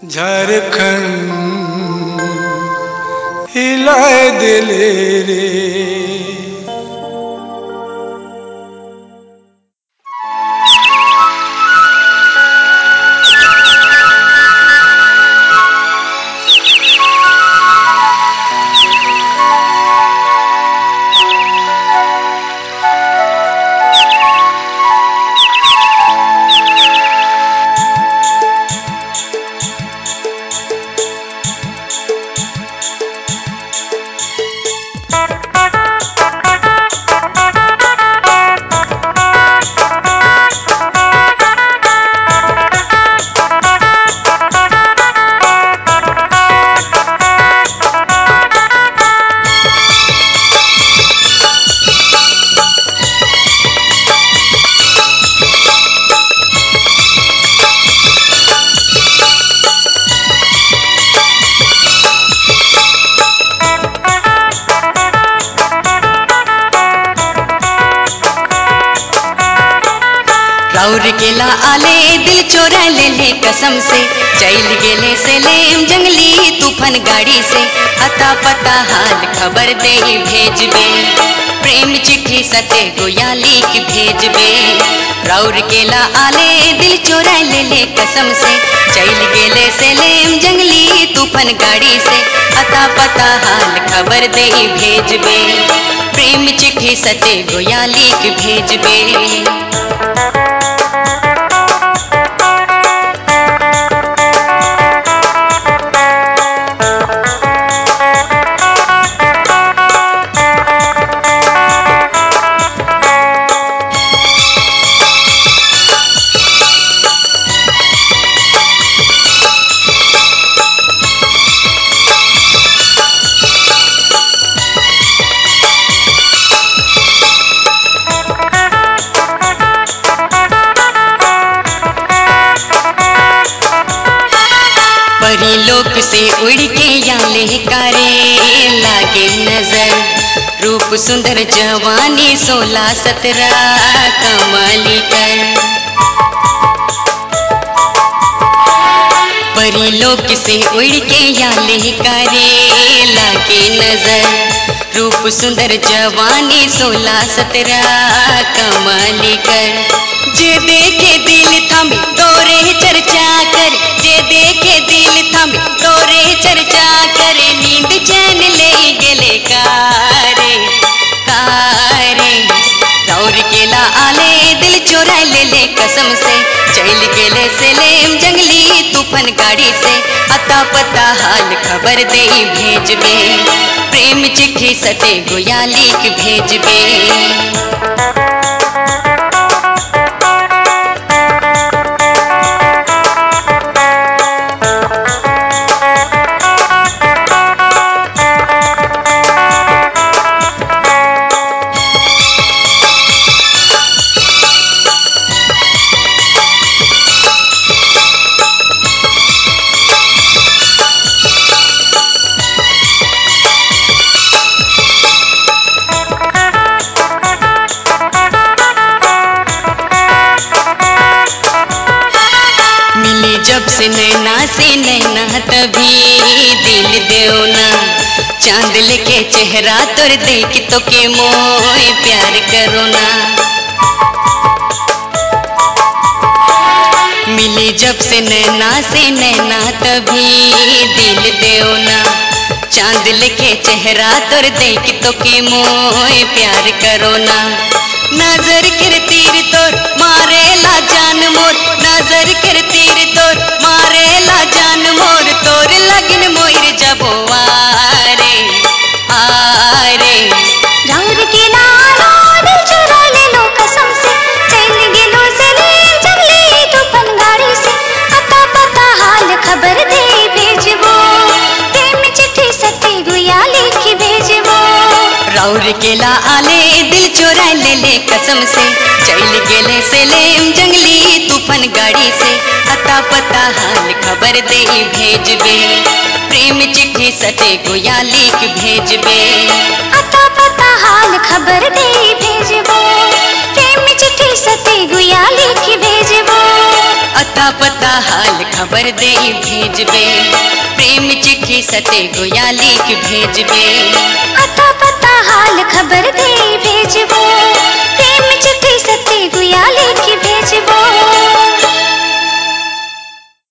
झारखंड हिलाए दिले रे। राउरकेला आले दिल चोरा ले ले कसम से, चल गेले से लेम जंगली तूफान गाड़ी से। अता पता हाल खबर दे भेजबे, प्रेम चिट्ठी सते गोया लिख भेजबे। राउरकेला आले दिल चोरा ले ले कसम से, चल गेले से लेम जंगली तूफान गाड़ी से। अता पता हाल खबर दे भेजबे, प्रेम चिट्ठी सते गोया लिख भेजबे। परी लोक से उड़ के याले कारे लागे नजर, रूप सुंदर जवानी 16-17 कमाली कर। परी लोक से उड़ के याले कारे लागे नजर, रूप सुंदर जवानी 16-17 कमाली कर। जे देखे दिल थमी तोरे चर्चा कर, जे देखे दिल थमी तोरे चर्चा करे। नींद चैन ले गेले कारे कारे। राउरकेला आले दिल चोरा ले ले कसम से, चल गेले से लेम जंगली तूफान गाड़ी से। अता पता हाल खबर दे भेजबे, प्रेम चिट्ठी सते गोया लिख भेजबे। जब से नैना तभी दिल देवना, चांद लेके चेहरा तोर देख तो के मोए प्यार करो ना। मिली जब से नैना तभी दिल देवना, चांद लेके चेहरा तोर देख तो के मोए प्यार करो ना। नजर कर तीर तोर मारे ला जान मोर, नजर कर तीर तोर मारे ला जान मोर। तोर लगन मोर जबो आरे आरे। राउरकेला आलो दिल चोरा ले लो कसम से, चल गेलो से ले जंगली तूफान गाड़ी से। अता पता हाल खबर दे भेजबो, प्रेम चिट्ठी सते गोया लिख भेजबो। राउरकेला आले दिल चोरा ले ले कसम से, चल गेले से लेम जंगली तूफान गाड़ी से। अता पता हाल खबर दे भेजबे, प्रेम चिट्ठी सते गोया लिख भेजबे। अता पता हाल खबर दे भेजबो, प्रेम चिट्ठी सते गोया लिख भेजबो। अता पता हाल खबर दे भेजबे प्रेम चिट्ठी सते गोया लिख भेजबे अता पता हाल खबर दे भेजबो प्रेम चिट्ठी सते गुया लिख भेजबो